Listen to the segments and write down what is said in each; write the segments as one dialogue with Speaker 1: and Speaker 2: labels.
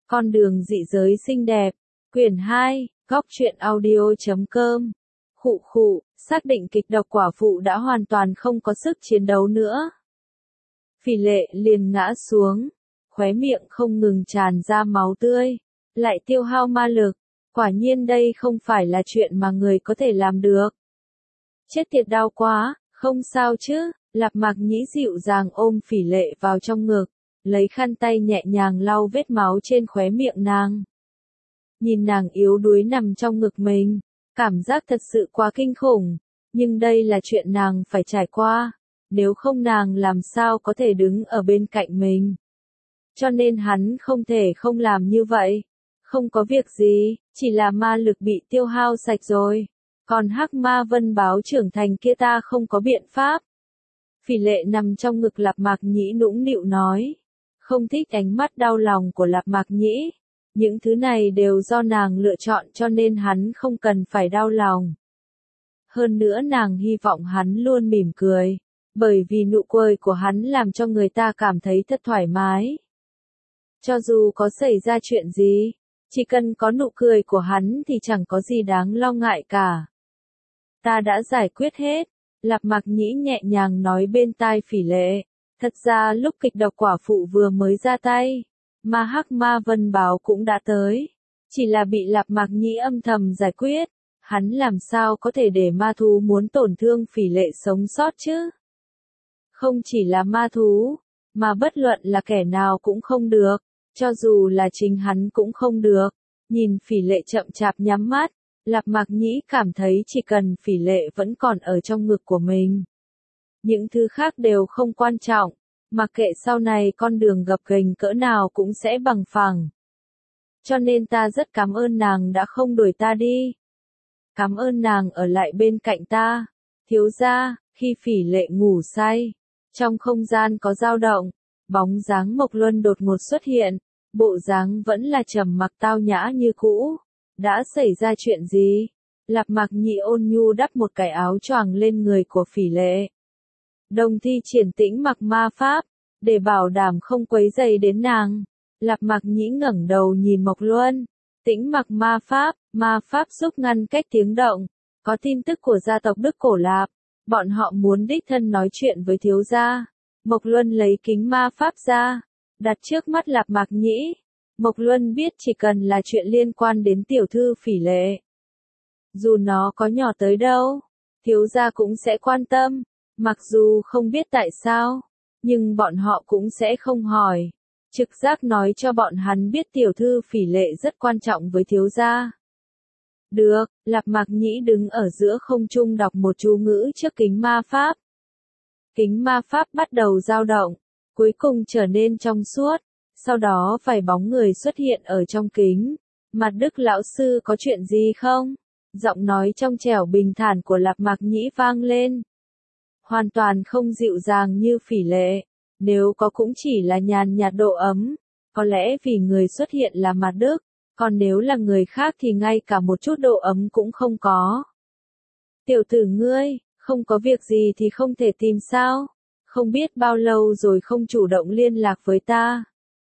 Speaker 1: Con đường dị giới xinh đẹp, quyển 2, góc truyện audio.com. Khụ khụ, xác định kịch độc quả phụ đã hoàn toàn không có sức chiến đấu nữa. Phỉ Lệ liền ngã xuống, khóe miệng không ngừng tràn ra máu tươi, lại tiêu hao ma lực, quả nhiên đây không phải là chuyện mà người có thể làm được. Chết tiệt, đau quá, không sao chứ, Lạp Mạc Nhĩ dịu dàng ôm Phỉ Lệ vào trong ngực, lấy khăn tay nhẹ nhàng lau vết máu trên khóe miệng nàng. Nhìn nàng yếu đuối nằm trong ngực mình, cảm giác thật sự quá kinh khủng, nhưng đây là chuyện nàng phải trải qua, nếu không nàng làm sao có thể đứng ở bên cạnh mình. Cho nên hắn không thể không làm như vậy. Không có việc gì, chỉ là ma lực bị tiêu hao sạch rồi. Còn Hắc Ma Vân báo trưởng thành kia ta không có biện pháp. Phỉ Lệ nằm trong ngực Lạp Mạc Nhĩ nũng nịu nói. Không thích ánh mắt đau lòng của Lạp Mạc Nhĩ. Những thứ này đều do nàng lựa chọn cho nên hắn không cần phải đau lòng. Hơn nữa nàng hy vọng hắn luôn mỉm cười. Bởi vì nụ cười của hắn làm cho người ta cảm thấy thật thoải mái. Cho dù có xảy ra chuyện gì, chỉ cần có nụ cười của hắn thì chẳng có gì đáng lo ngại cả. Ta đã giải quyết hết, Lạp Mạc Nhĩ nhẹ nhàng nói bên tai Phỉ Lệ. Thật ra lúc kịch độc quả phụ vừa mới ra tay, mà Hắc Ma Vân báo cũng đã tới. Chỉ là bị Lạp Mạc Nhĩ âm thầm giải quyết, hắn làm sao có thể để ma thú muốn tổn thương Phỉ Lệ sống sót chứ? Không chỉ là ma thú, mà bất luận là kẻ nào cũng không được. Cho dù là chính hắn cũng không được. Nhìn Phỉ Lệ chậm chạp nhắm mắt, Lạp Mạc Nhĩ cảm thấy chỉ cần Phỉ Lệ vẫn còn ở trong ngực của mình. Những thứ khác đều không quan trọng, mặc kệ sau này con đường gập ghềnh cỡ nào cũng sẽ bằng phẳng. Cho nên ta rất cảm ơn nàng đã không đuổi ta đi. Cảm ơn nàng ở lại bên cạnh ta. Thiếu gia, khi Phỉ Lệ ngủ say, trong không gian có dao động, bóng dáng Mộc Luân đột ngột xuất hiện. Bộ dáng vẫn là trầm mặc tao nhã như cũ. Đã xảy ra chuyện gì? Lạp Mạc Nhĩ ôn nhu đắp một cái áo choàng lên người của Phỉ Lệ. Đồng thi triển tĩnh mặc ma pháp, để bảo đảm không quấy rầy đến nàng. Lạp Mạc Nhĩ ngẩng đầu nhìn Mộc Luân. Tĩnh mặc ma pháp giúp ngăn cách tiếng động. Có tin tức của gia tộc Đức Cổ Lạp. Bọn họ muốn đích thân nói chuyện với thiếu gia. Mộc Luân lấy kính ma pháp ra, đặt trước mắt Lạp Mạc Nhĩ. Mộc Luân biết chỉ cần là chuyện liên quan đến tiểu thư Phỉ Lệ. Dù nó có nhỏ tới đâu, thiếu gia cũng sẽ quan tâm, mặc dù không biết tại sao, nhưng bọn họ cũng sẽ không hỏi. Trực giác nói cho bọn hắn biết tiểu thư Phỉ Lệ rất quan trọng với thiếu gia. Được, Lạp Mạc Nhĩ đứng ở giữa không trung đọc một chú ngữ trước kính ma pháp. Kính ma pháp bắt đầu dao động, cuối cùng trở nên trong suốt, sau đó vài bóng người xuất hiện ở trong kính. Mặt Đức lão sư có chuyện gì không? Giọng nói trong trẻo bình thản của Lạp Mạc Nhĩ vang lên. Hoàn toàn không dịu dàng như Phỉ Lệ, nếu có cũng chỉ là nhàn nhạt độ ấm, có lẽ vì người xuất hiện là Mặt Đức, còn nếu là người khác thì ngay cả một chút độ ấm cũng không có. Tiểu tử ngươi, không có việc gì thì không thể tìm sao? Không biết bao lâu rồi không chủ động liên lạc với ta.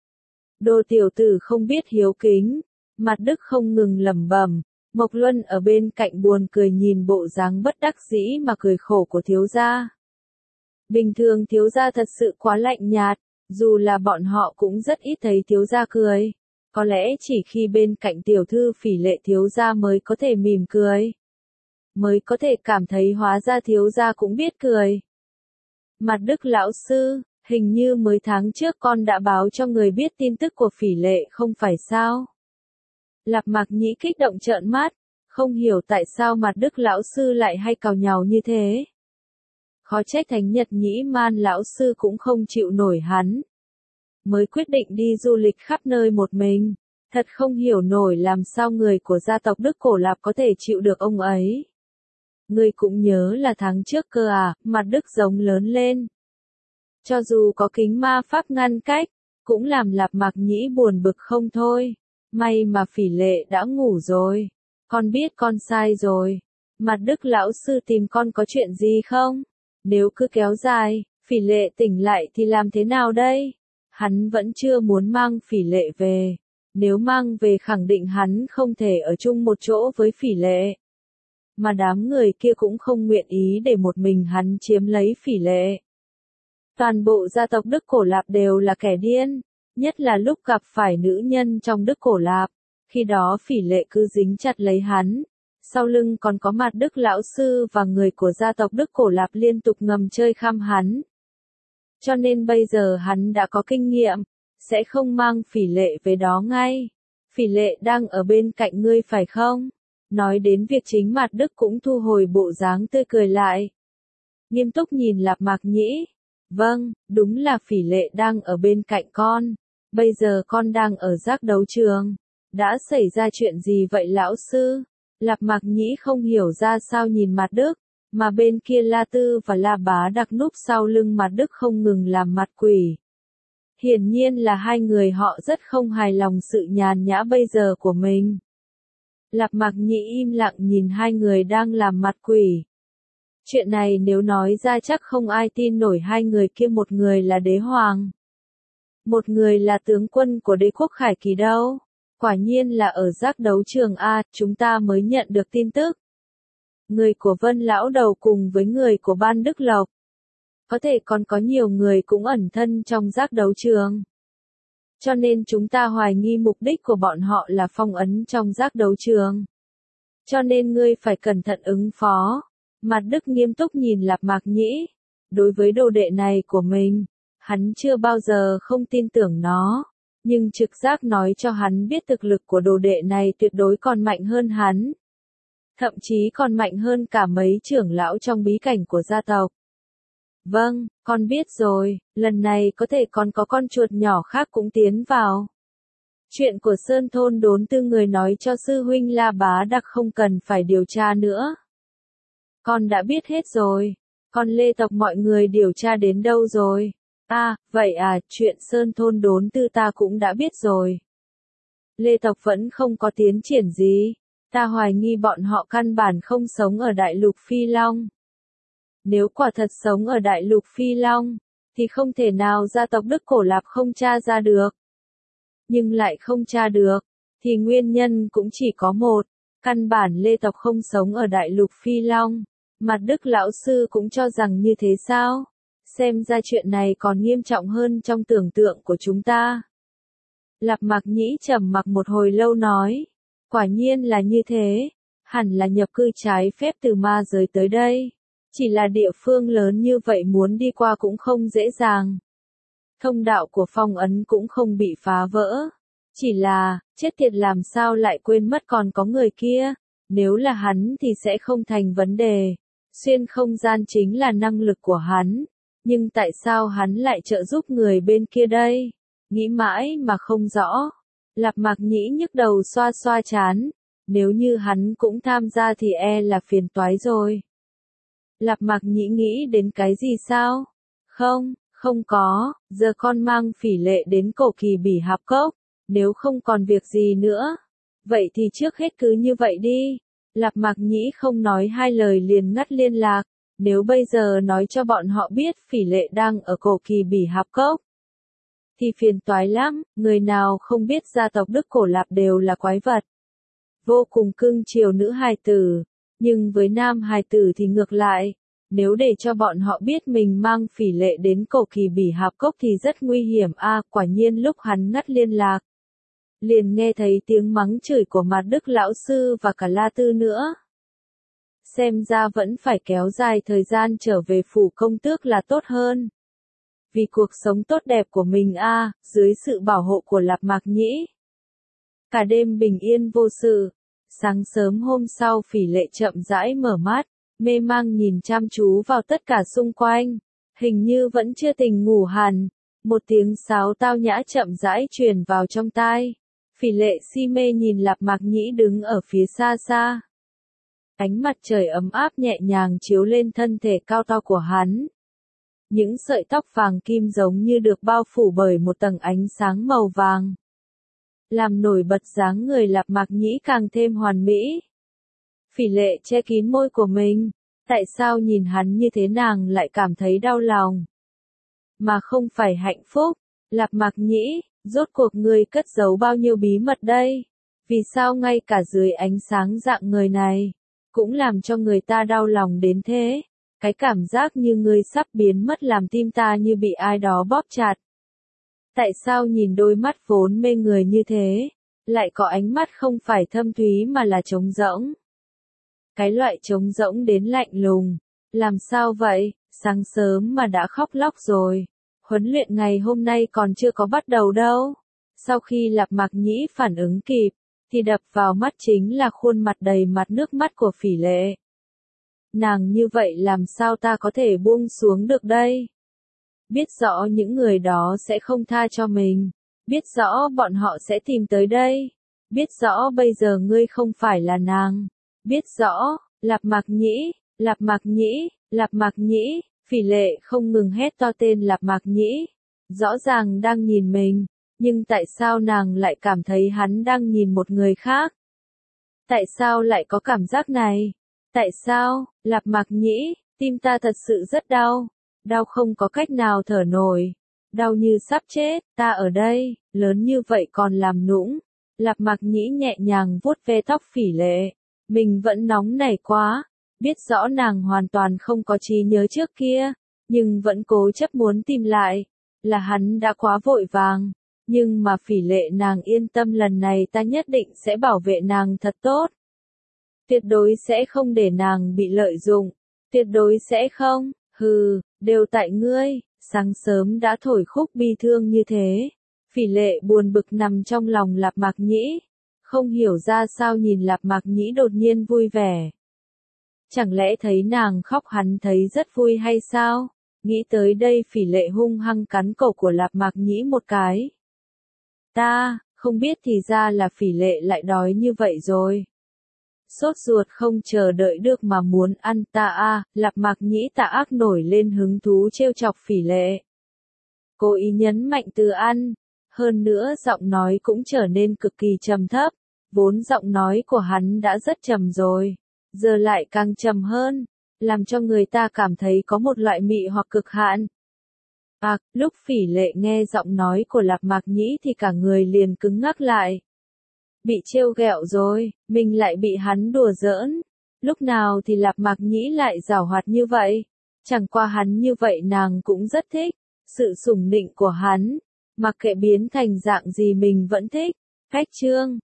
Speaker 1: Đồ tiểu tử không biết hiếu kính, Mặt Đức không ngừng lẩm bẩm. Mộc Luân ở bên cạnh buồn cười nhìn bộ dáng bất đắc dĩ mà cười khổ của thiếu gia. Bình thường thiếu gia thật sự quá lạnh nhạt, dù là bọn họ cũng rất ít thấy thiếu gia cười. Có lẽ chỉ khi bên cạnh tiểu thư Phỉ Lệ thiếu gia mới có thể mỉm cười. Mới có thể cảm thấy hóa ra thiếu gia cũng biết cười. Mặt Đức lão sư, hình như mới tháng trước con đã báo cho người biết tin tức của Phỉ Lệ không phải sao? Lạp Mạc Nhĩ kích động trợn mắt, không hiểu tại sao Mặt Đức lão sư lại hay càu nhàu như thế. Khó trách Thánh Nhật Nhĩ Man lão sư cũng không chịu nổi hắn. Mới quyết định đi du lịch khắp nơi một mình, thật không hiểu nổi làm sao người của gia tộc Đức Cổ Lạp có thể chịu được ông ấy. Ngươi cũng nhớ là tháng trước cơ à? Mặt Đức giống lớn lên. Cho dù có kính ma pháp ngăn cách, cũng làm Lạp Mạc Nhĩ buồn bực không thôi. May mà Phỉ Lệ đã ngủ rồi. Con biết con sai rồi. Mặt Đức lão sư tìm con có chuyện gì không? Nếu cứ kéo dài, Phỉ Lệ tỉnh lại thì làm thế nào đây? Hắn vẫn chưa muốn mang Phỉ Lệ về. Nếu mang về khẳng định hắn không thể ở chung một chỗ với Phỉ Lệ. Mà đám người kia cũng không nguyện ý để một mình hắn chiếm lấy Phỉ Lệ. Toàn bộ gia tộc Đức Cổ Lạp đều là kẻ điên, nhất là lúc gặp phải nữ nhân trong Đức Cổ Lạp, khi đó Phỉ Lệ cứ dính chặt lấy hắn, sau lưng còn có Mặt Đức lão sư và người của gia tộc Đức Cổ Lạp liên tục ngầm chơi khăm hắn. Cho nên bây giờ hắn đã có kinh nghiệm, sẽ không mang Phỉ Lệ về đó ngay. Phỉ Lệ đang ở bên cạnh ngươi phải không? Nói đến việc chính Mặt Đức cũng thu hồi bộ dáng tươi cười lại. Nghiêm túc nhìn Lạp Mạc Nhĩ. Vâng, đúng là Phỉ Lệ đang ở bên cạnh con. Bây giờ con đang ở giác đấu trường. Đã xảy ra chuyện gì vậy lão sư? Lạp Mạc Nhĩ không hiểu ra sao nhìn Mặt Đức, mà bên kia La Tư và La Bá Đặc núp sau lưng Mặt Đức không ngừng làm mặt quỷ. Hiển nhiên là hai người họ rất không hài lòng sự nhàn nhã bây giờ của mình. Lạp Mạc Nhĩ im lặng nhìn hai người đang làm mặt quỷ. Chuyện này nếu nói ra chắc không ai tin nổi, hai người kia một người là đế hoàng. Một người là tướng quân của đế quốc Khải Kỳ đâu. Quả nhiên là ở giác đấu trường A, chúng ta mới nhận được tin tức. Người của Vân Lão Đầu cùng với người của Ban Đức Lộc. Có thể còn có nhiều người cũng ẩn thân trong giác đấu trường. Cho nên chúng ta hoài nghi mục đích của bọn họ là phong ấn trong giác đấu trường. Cho nên ngươi phải cẩn thận ứng phó. Mặt Đức nghiêm túc nhìn Lạp Mạc Nhĩ. Đối với đồ đệ này của mình, hắn chưa bao giờ không tin tưởng nó. Nhưng trực giác nói cho hắn biết thực lực của đồ đệ này tuyệt đối còn mạnh hơn hắn. Thậm chí còn mạnh hơn cả mấy trưởng lão trong bí cảnh của gia tộc. Vâng, con biết rồi, lần này có thể còn có con chuột nhỏ khác cũng tiến vào. Chuyện của Sơn Thôn Đốn Tư người nói cho sư huynh La Bá Đặc không cần phải điều tra nữa. Con đã biết hết rồi. Con Lê tộc mọi người điều tra đến đâu rồi? Vậy à, chuyện Sơn Thôn Đốn Tư ta cũng đã biết rồi. Lê tộc vẫn không có tiến triển gì. Ta hoài nghi bọn họ căn bản không sống ở Đại Lục Phi Long. Nếu quả thật sống ở Đại Lục Phi Long, thì không thể nào gia tộc Đức Cổ Lạp không tra ra được. Nhưng lại không tra được, thì nguyên nhân cũng chỉ có một, căn bản Lê tộc không sống ở Đại Lục Phi Long. Mặt Đức lão sư cũng cho rằng như thế sao? Xem ra chuyện này còn nghiêm trọng hơn trong tưởng tượng của chúng ta. Lạp Mạc Nhĩ trầm mặc một hồi lâu nói, quả nhiên là như thế, hẳn là nhập cư trái phép từ ma giới tới đây. Chỉ là địa phương lớn như vậy muốn đi qua cũng không dễ dàng. Thông đạo của phong ấn cũng không bị phá vỡ. Chỉ là, chết tiệt làm sao lại quên mất còn có người kia. Nếu là hắn thì sẽ không thành vấn đề. Xuyên không gian chính là năng lực của hắn. Nhưng tại sao hắn lại trợ giúp người bên kia đây? Nghĩ mãi mà không rõ. Lạp Mạc Nhĩ nhức đầu xoa xoa trán. Nếu như hắn cũng tham gia thì e là phiền toái rồi. Lạp Mạc Nhĩ nghĩ đến cái gì sao? Không có, giờ con mang Phỉ Lệ đến Cổ Kỳ Bỉ Hạp Cốc, nếu không còn việc gì nữa. Vậy thì trước hết cứ như vậy đi. Lạp Mạc Nhĩ không nói hai lời liền ngắt liên lạc, nếu bây giờ nói cho bọn họ biết Phỉ Lệ đang ở Cổ Kỳ Bỉ Hạp Cốc, thì phiền toái lắm, người nào không biết gia tộc Đức Cổ Lạp đều là quái vật. Vô cùng cưng chiều nữ hài tử. Nhưng với nam hài tử thì ngược lại, nếu để cho bọn họ biết mình mang Phỉ Lệ đến Cổ Kỳ Bỉ Hạp Cốc thì rất nguy hiểm. Quả nhiên lúc hắn ngắt liên lạc, liền nghe thấy tiếng mắng chửi của Mặt Đức lão sư và cả La Tư nữa. Xem ra vẫn phải kéo dài thời gian trở về phủ công tước là tốt hơn. Vì cuộc sống tốt đẹp của mình dưới sự bảo hộ của Lạp Mạc Nhĩ. Cả đêm bình yên vô sự. Sáng sớm hôm sau Phỉ Lệ chậm rãi mở mắt, mê mang nhìn chăm chú vào tất cả xung quanh, hình như vẫn chưa tỉnh ngủ hẳn. Một tiếng sáo tao nhã chậm rãi truyền vào trong tai. Phỉ Lệ si mê nhìn Lạp Mạc Nhĩ đứng ở phía xa xa. Ánh mặt trời ấm áp nhẹ nhàng chiếu lên thân thể cao to của hắn. Những sợi tóc vàng kim giống như được bao phủ bởi một tầng ánh sáng màu vàng, làm nổi bật dáng người Lạp Mạc Nhĩ càng thêm hoàn mỹ. Phỉ Lệ che kín môi của mình, tại sao nhìn hắn như thế nàng lại cảm thấy đau lòng, mà không phải hạnh phúc. Lạp Mạc Nhĩ, Rốt cuộc ngươi cất giấu bao nhiêu bí mật đây? Vì sao ngay cả dưới ánh sáng dạng người này, cũng làm cho người ta đau lòng đến thế? Cái cảm giác như ngươi sắp biến mất làm tim ta như bị ai đó bóp chặt. Tại sao nhìn đôi mắt vốn mê người như thế, lại có ánh mắt không phải thâm thúy mà là trống rỗng? Cái loại trống rỗng đến lạnh lùng. Làm sao vậy, sáng sớm mà đã khóc lóc rồi. Huấn luyện ngày hôm nay còn chưa có bắt đầu đâu. Sau khi Lạp Mạc Nhĩ phản ứng kịp, thì đập vào mắt chính là khuôn mặt đầy mặt nước mắt của Phỉ Lệ. Nàng như vậy làm sao ta có thể buông xuống được đây? Biết rõ những người đó sẽ không tha cho mình. Biết rõ bọn họ sẽ tìm tới đây. Biết rõ bây giờ ngươi không phải là nàng. Biết rõ, Lạp Mạc Nhĩ, Lạp Mạc Nhĩ, Lạp Mạc Nhĩ, Phỉ Lệ không ngừng hét to tên Lạp Mạc Nhĩ. Rõ ràng đang nhìn mình, nhưng tại sao nàng lại cảm thấy hắn đang nhìn một người khác? Tại sao lại có cảm giác này? Tại sao, Lạp Mạc Nhĩ, tim ta thật sự rất đau, đau không có cách nào thở nổi, đau như sắp chết, ta ở đây, lớn như vậy còn làm nũng. Lạp Mạc Nhĩ nhẹ nhàng vuốt ve tóc Phỉ Lệ, mình vẫn nóng nảy quá, biết rõ nàng hoàn toàn không có trí nhớ trước kia, nhưng vẫn cố chấp muốn tìm lại, là hắn đã quá vội vàng, nhưng mà Phỉ Lệ nàng yên tâm lần này ta nhất định sẽ bảo vệ nàng thật tốt. Tuyệt đối sẽ không để nàng bị lợi dụng, tuyệt đối sẽ không, hừ, đều tại ngươi, sáng sớm đã thổi khúc bi thương như thế. Phỉ Lệ buồn bực nằm trong lòng Lạp Mạc Nhĩ, không hiểu ra sao nhìn Lạp Mạc Nhĩ đột nhiên vui vẻ. Chẳng lẽ thấy nàng khóc hắn thấy rất vui hay sao? Nghĩ tới đây Phỉ Lệ hung hăng cắn cổ của Lạp Mạc Nhĩ một cái. Ta, không biết thì ra là Phỉ Lệ lại đói như vậy rồi. Sốt ruột không chờ đợi được mà muốn ăn ta a, Lạp Mạc Nhĩ tà ác nổi lên hứng thú trêu chọc Phỉ Lệ. Cố ý nhấn mạnh từ ăn, hơn nữa giọng nói cũng trở nên cực kỳ trầm thấp, vốn giọng nói của hắn đã rất trầm rồi, giờ lại càng trầm hơn, làm cho người ta cảm thấy có một loại mị hoặc cực hạn. Lúc Phỉ Lệ nghe giọng nói của Lạp Mạc Nhĩ thì cả người liền cứng ngắc lại. Bị trêu ghẹo rồi, mình lại bị hắn đùa giỡn. Lúc nào thì Lạp Mạc Nhĩ lại giảo hoạt như vậy? Chẳng qua hắn như vậy nàng cũng rất thích. Sự sủng nịnh của hắn, mặc kệ biến thành dạng gì mình vẫn thích. Khách chương